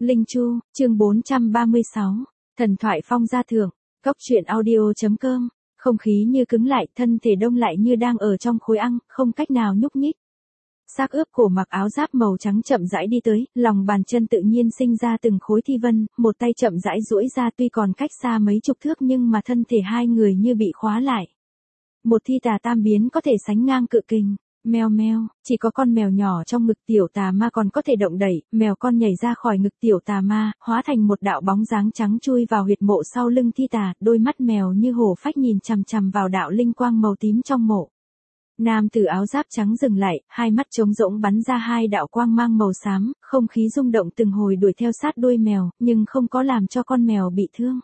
Linh Chu, chương 436, Thần thoại phong gia thượng, Cốc truyện audio.com, không khí như cứng lại, thân thể đông lại như đang ở trong khối ăng, không cách nào nhúc nhích. Xác ướp cổ mặc áo giáp màu trắng chậm rãi đi tới, lòng bàn chân tự nhiên sinh ra từng khối thi vân, một tay chậm rãi duỗi ra tuy còn cách xa mấy chục thước nhưng mà thân thể hai người như bị khóa lại. Một thi tà tam biến có thể sánh ngang cự kình. Meo meo, chỉ có con mèo nhỏ trong ngực tiểu tà ma còn có thể động đẩy, mèo con nhảy ra khỏi ngực tiểu tà ma, hóa thành một đạo bóng dáng trắng chui vào huyệt mộ sau lưng thi tà, đôi mắt mèo như hổ phách nhìn chằm chằm vào đạo linh quang màu tím trong mộ. Nam tử áo giáp trắng dừng lại, hai mắt trống rỗng bắn ra hai đạo quang mang màu xám, không khí rung động từng hồi đuổi theo sát đuôi mèo, nhưng không có làm cho con mèo bị thương.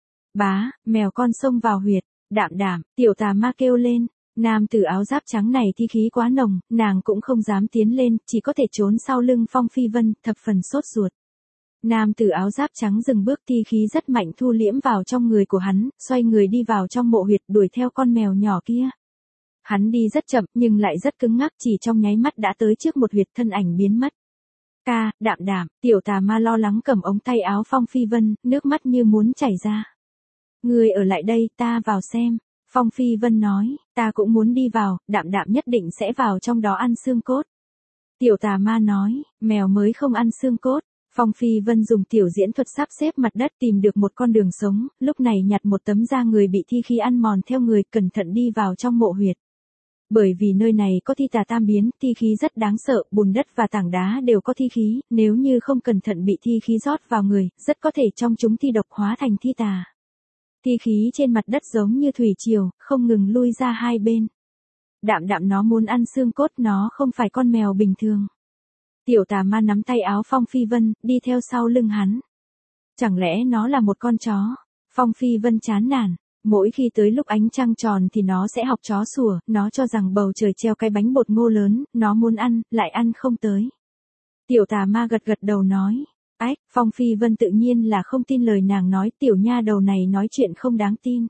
Bá, mèo con xông vào huyệt, đạm đạm, tiểu tà ma kêu lên. Nam tử áo giáp trắng này thi khí quá nồng, nàng cũng không dám tiến lên, chỉ có thể trốn sau lưng Phong Phi Vân, thập phần sốt ruột. Nam tử áo giáp trắng dừng bước, thi khí rất mạnh thu liễm vào trong người của hắn, xoay người đi vào trong mộ huyệt đuổi theo con mèo nhỏ kia. Hắn đi rất chậm nhưng lại rất cứng ngắc, chỉ trong nháy mắt đã tới trước một huyệt, thân ảnh biến mất. Ca, đạm đạm, tiểu tà ma lo lắng cầm ống tay áo Phong Phi Vân, nước mắt như muốn chảy ra. Người ở lại đây, ta vào xem. Phong Phi Vân nói, ta cũng muốn đi vào, đạm đạm nhất định sẽ vào trong đó ăn xương cốt. Tiểu tà ma nói, mèo mới không ăn xương cốt. Phong Phi Vân dùng tiểu diễn thuật sắp xếp mặt đất tìm được một con đường sống, lúc này nhặt một tấm da người bị thi khí ăn mòn theo người, cẩn thận đi vào trong mộ huyệt. Bởi vì nơi này có thi tà tam biến, thi khí rất đáng sợ, bùn đất và tảng đá đều có thi khí, nếu như không cẩn thận bị thi khí rót vào người, rất có thể trong chúng thi độc hóa thành thi tà. Thi khí trên mặt đất giống như thủy triều, không ngừng lui ra hai bên. Đạm đạm nó muốn ăn xương cốt, nó không phải con mèo bình thường. Tiểu tà ma nắm tay áo Phong Phi Vân, đi theo sau lưng hắn. Chẳng lẽ nó là một con chó? Phong Phi Vân chán nản. Mỗi khi tới lúc ánh trăng tròn thì nó sẽ học chó sủa, nó cho rằng bầu trời treo cái bánh bột ngô lớn, nó muốn ăn, lại ăn không tới. Tiểu tà ma gật gật đầu nói. Ách, Phong Phi Vân tự nhiên là không tin lời nàng nói, tiểu nha đầu này nói chuyện không đáng tin.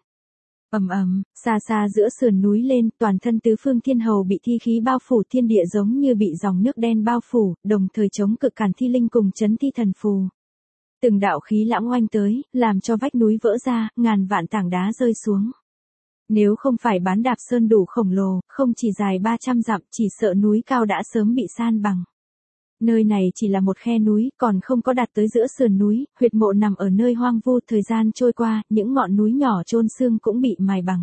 Xa xa giữa sườn núi lên, toàn thân tứ phương thiên hầu bị thi khí bao phủ, thiên địa giống như bị dòng nước đen bao phủ, đồng thời chống cự cản thi linh cùng chấn thi thần phù. Từng đạo khí lãng oanh tới, làm cho vách núi vỡ ra, ngàn vạn tảng đá rơi xuống. Nếu không phải bán đạp sơn đủ khổng lồ, không chỉ dài 300 dặm, chỉ sợ núi cao đã sớm bị san bằng. Nơi này chỉ là một khe núi, còn không có đạt tới giữa sườn núi, huyệt mộ nằm ở nơi hoang vu, thời gian trôi qua, những ngọn núi nhỏ chôn xương cũng bị mài bằng.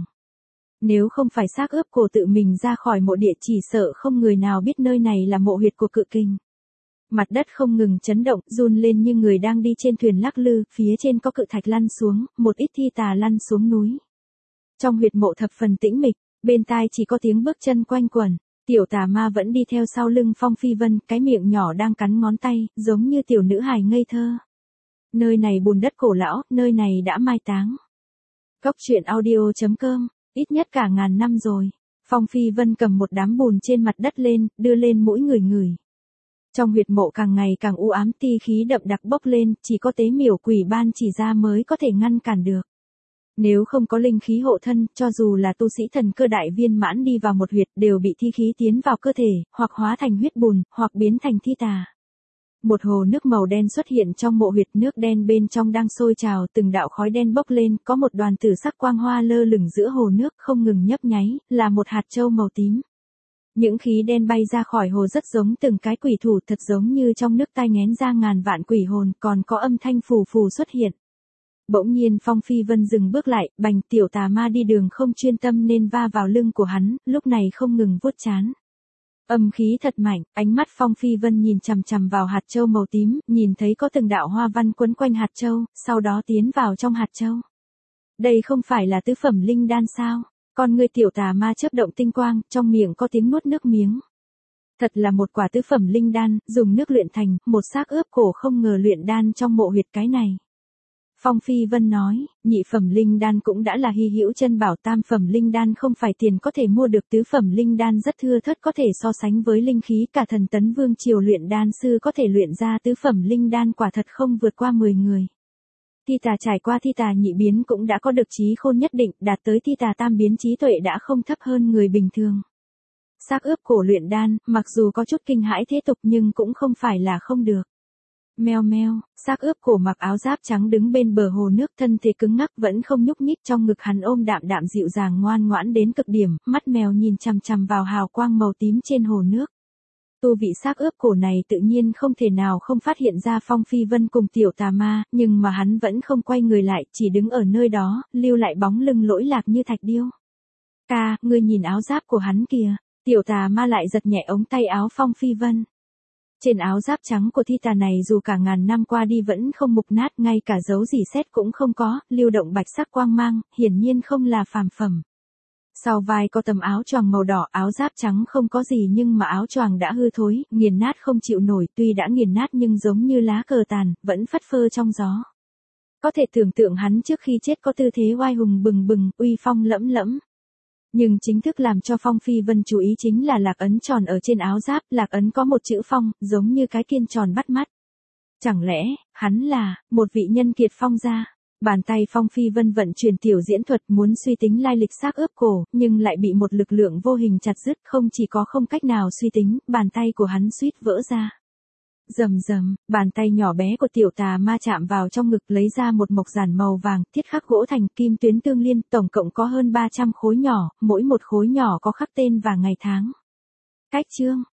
Nếu không phải xác ướp cổ tự mình ra khỏi mộ địa, chỉ sợ không người nào biết nơi này là mộ huyệt của cự kình. Mặt đất không ngừng chấn động, run lên như người đang đi trên thuyền lắc lư, phía trên có cự thạch lăn xuống, một ít thi tà lăn xuống núi. Trong huyệt mộ thập phần tĩnh mịch, bên tai chỉ có tiếng bước chân quanh quẩn. Tiểu tà ma vẫn đi theo sau lưng Phong Phi Vân, cái miệng nhỏ đang cắn ngón tay, giống như tiểu nữ hài ngây thơ. Nơi này bùn đất cổ lão, nơi này đã mai táng. Cốc truyện audio.com, ít nhất cả ngàn năm rồi. Phong Phi Vân cầm một đám bùn trên mặt đất lên, đưa lên mũi người ngửi. Trong huyệt mộ càng ngày càng u ám, thi khí đậm đặc bốc lên, chỉ có tế miểu quỷ ban chỉ ra mới có thể ngăn cản được. Nếu không có linh khí hộ thân, cho dù là tu sĩ thần cơ đại viên mãn đi vào một huyệt đều bị thi khí tiến vào cơ thể, hoặc hóa thành huyết bùn, hoặc biến thành thi tà. Một hồ nước màu đen xuất hiện trong mộ huyệt, nước đen bên trong đang sôi trào, từng đạo khói đen bốc lên, có một đoàn tử sắc quang hoa lơ lửng giữa hồ nước không ngừng nhấp nháy, là một hạt châu màu tím. Những khí đen bay ra khỏi hồ rất giống từng cái quỷ thủ, thật giống như trong nước tai nghén ra ngàn vạn quỷ hồn, còn có âm thanh phù phù xuất hiện. Bỗng nhiên Phong Phi Vân dừng bước lại, bành, tiểu tà ma đi đường không chuyên tâm nên va vào lưng của hắn, lúc này không ngừng vuốt trán. Âm khí thật mạnh, ánh mắt Phong Phi Vân nhìn chằm chằm vào hạt châu màu tím, nhìn thấy có từng đạo hoa văn quấn quanh hạt châu, sau đó tiến vào trong hạt châu. Đây không phải là tứ phẩm linh đan sao? Con người tiểu tà ma chớp động tinh quang, trong miệng có tiếng nuốt nước miếng. Thật là một quả tứ phẩm linh đan, dùng nước luyện thành, một xác ướp cổ không ngờ luyện đan trong mộ huyệt cái này. Phong Phi Vân nói, nhị phẩm linh đan cũng đã là hy hữu chân bảo, tam phẩm linh đan không phải tiền có thể mua được, tứ phẩm linh đan rất thưa thớt, có thể so sánh với linh khí, cả thần tấn vương triều luyện đan sư có thể luyện ra tứ phẩm linh đan quả thật không vượt qua 10 người. Thi tà trải qua thi tà nhị biến cũng đã có được trí khôn nhất định, đạt tới thi tà tam biến trí tuệ đã không thấp hơn người bình thường. Xác ướp cổ luyện đan, mặc dù có chút kinh hãi thế tục nhưng cũng không phải là không được. Meo meo, xác ướp cổ mặc áo giáp trắng đứng bên bờ hồ nước, thân thể cứng ngắc vẫn không nhúc nhích, trong ngực hắn ôm đạm đạm dịu dàng ngoan ngoãn đến cực điểm, mắt mèo nhìn chằm chằm vào hào quang màu tím trên hồ nước. Tu vị xác ướp cổ này tự nhiên không thể nào không phát hiện ra Phong Phi Vân cùng tiểu tà ma, nhưng mà hắn vẫn không quay người lại, chỉ đứng ở nơi đó, lưu lại bóng lưng lỗi lạc như thạch điêu. Ca, ngươi nhìn áo giáp của hắn kìa. Tiểu tà ma lại giật nhẹ ống tay áo Phong Phi Vân. Trên áo giáp trắng của thi tà này dù cả ngàn năm qua đi vẫn không mục nát, ngay cả dấu rỉ sét cũng không có, lưu động bạch sắc quang mang, hiển nhiên không là phàm phẩm. Sau vai có tấm áo choàng màu đỏ, áo giáp trắng không có gì nhưng mà áo choàng đã hư thối, nghiền nát không chịu nổi, tuy đã nghiền nát nhưng giống như lá cờ tàn, vẫn phất phơ trong gió. Có thể tưởng tượng hắn trước khi chết có tư thế oai hùng bừng bừng, uy phong lẫm lẫm. Nhưng chính thức làm cho Phong Phi Vân chú ý chính là lạc ấn tròn ở trên áo giáp, lạc ấn có một chữ phong, giống như cái kiên tròn bắt mắt. Chẳng lẽ, hắn là, một vị nhân kiệt Phong gia? Bàn tay Phong Phi Vân vận chuyển tiểu diễn thuật muốn suy tính lai lịch xác ướp cổ, nhưng lại bị một lực lượng vô hình chặt đứt, không chỉ có không cách nào suy tính, bàn tay của hắn suýt vỡ ra. Rầm rầm, bàn tay nhỏ bé của tiểu tà ma chạm vào trong ngực lấy ra một mộc giản màu vàng, thiết khắc gỗ thành kim tuyến tương liên, tổng cộng có hơn 300 khối nhỏ, mỗi một khối nhỏ có khắc tên và ngày tháng. Cách chương